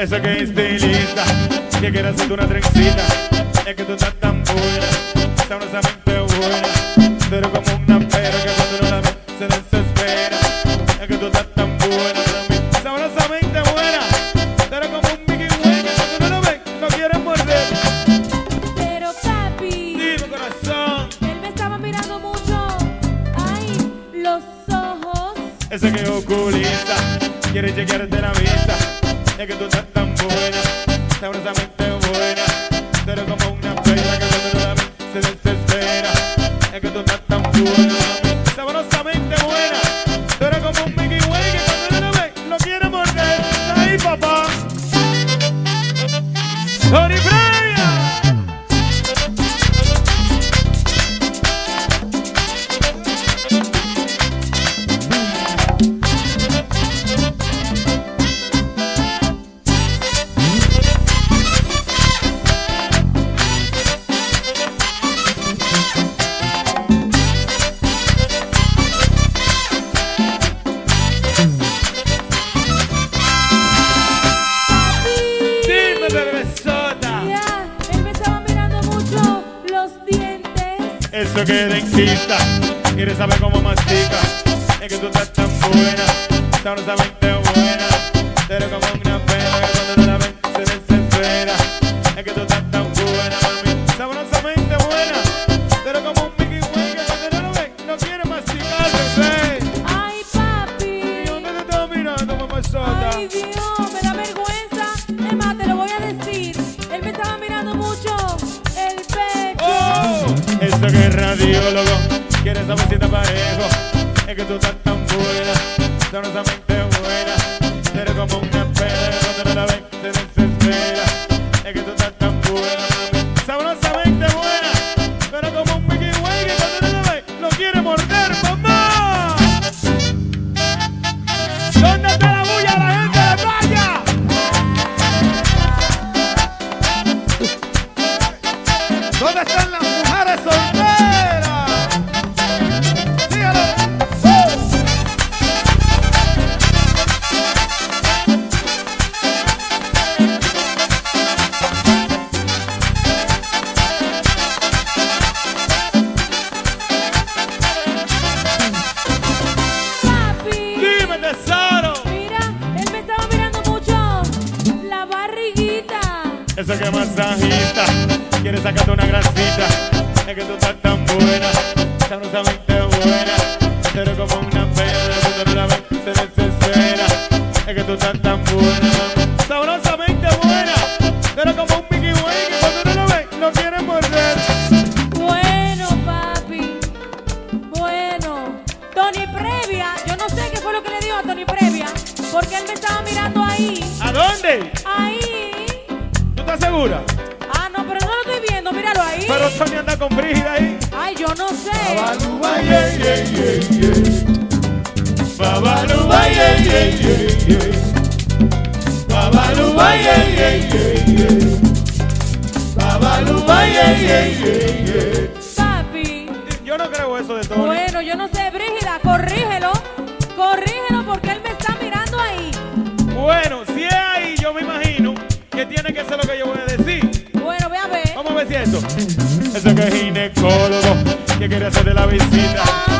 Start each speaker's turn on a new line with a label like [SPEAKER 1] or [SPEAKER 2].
[SPEAKER 1] Eso que es estilista, que quiere hacerte una trencita. Es que tú estás tan buena, sabrosamente buena. Pero como una pera que cuando no la ves se desespera. Es que tú estás tan buena también, sabrosamente buena. Pero como un Mickey Way que cuando no lo ves no quiere morder.
[SPEAKER 2] Pero papi,
[SPEAKER 1] Dime corazón,
[SPEAKER 2] él me estaba mirando mucho. Ay, los ojos.
[SPEAKER 1] ese que es oculista, quiere chequearte la vista. Es que tú estás tan buena, sabrosamente buena. Pero como una pera que cuando no la ves se desespera. Es que tú estás tan buena, sabrosamente buena. Pero como un Mickey Way que cuando no lo ves lo quiere morder. Ahí papá, Tony Previa. Dime bebesota,
[SPEAKER 2] Ya, él me estaba mirando mucho los dientes.
[SPEAKER 1] eso que es dentista, quiere saber cómo mastica. Es que tú estás tan buena, sabrosamente buena. Pero como una pena que cuando no la ven se desespera. Es que tú estás tan buena, mami, sabrosamente buena. Pero como un Mickey Way que cuando no lo ven no quiere masticar, bebé.
[SPEAKER 2] Ay,
[SPEAKER 1] ¿Y
[SPEAKER 2] papi.
[SPEAKER 1] dónde te estás mirando, mamazota?
[SPEAKER 2] Ay, Dios, me da vergüenza. Es más, te lo voy a decir. Él me estaba mirando mucho el pecho.
[SPEAKER 1] ¡Oh! Eso que es radiólogo, quiere saber si está parejo. Es que tú estás tan buena, sabrosamente buena. Pero como una pena que cuando no la ven se desespera. Es que tú estás tan buena, mami, sabrosamente buena. Pero como un Mickey Way que cuando no la ven lo quiere morder, mamá. ¿Dónde está la bulla de la gente de playa? ¿Dónde están las mujeres solteras? Sígalo.
[SPEAKER 2] Papi.
[SPEAKER 1] Dime, tesoro.
[SPEAKER 2] Mira, él me estaba mirando mucho la barriguita.
[SPEAKER 1] Eso que masajista, quiere sacarte una grasita. Es que tú estás tan buena, sabrosamente buena. Pero como una pena, cuando no la ven se desespera. Es que tú estás tan buena, mami, sabrosamente buena. Pero como un Mickey Way que cuando no lo ven lo quiere morder.
[SPEAKER 2] Bueno, papi. Bueno. Tony Previa. Yo no sé qué fue lo que le dijo a Tony Previa. Porque él me estaba mirando ahí.
[SPEAKER 1] ¿A dónde?
[SPEAKER 2] Ahí.
[SPEAKER 1] ¿Tú estás segura?
[SPEAKER 2] Ah, no, pero no lo estoy viendo. Míralo ahí.
[SPEAKER 1] Pero Tony anda con Brígida ahí.
[SPEAKER 2] Ay, yo no sé.
[SPEAKER 1] Babaluba, yeah, yeah, yeah, yeah. Babaluba, yeah, yeah, yeah, yeah. Babaluba, yeah, yeah, yeah, yeah. Babaluba, yeah, yeah, yeah, yeah.
[SPEAKER 2] Papi.
[SPEAKER 1] Yo no creo eso de Tony.
[SPEAKER 2] Bueno, yo no sé, Brígida, corrígelo. Corrígelo porque él me está mirando ahí.
[SPEAKER 1] Bueno, si es ahí, yo me imagino que tiene que ser lo que yo voy a decir.
[SPEAKER 2] Bueno, ve a ver.
[SPEAKER 1] Vamos a ver si es eso. Eso que es ginecólogo, que quiere hacerle la visita.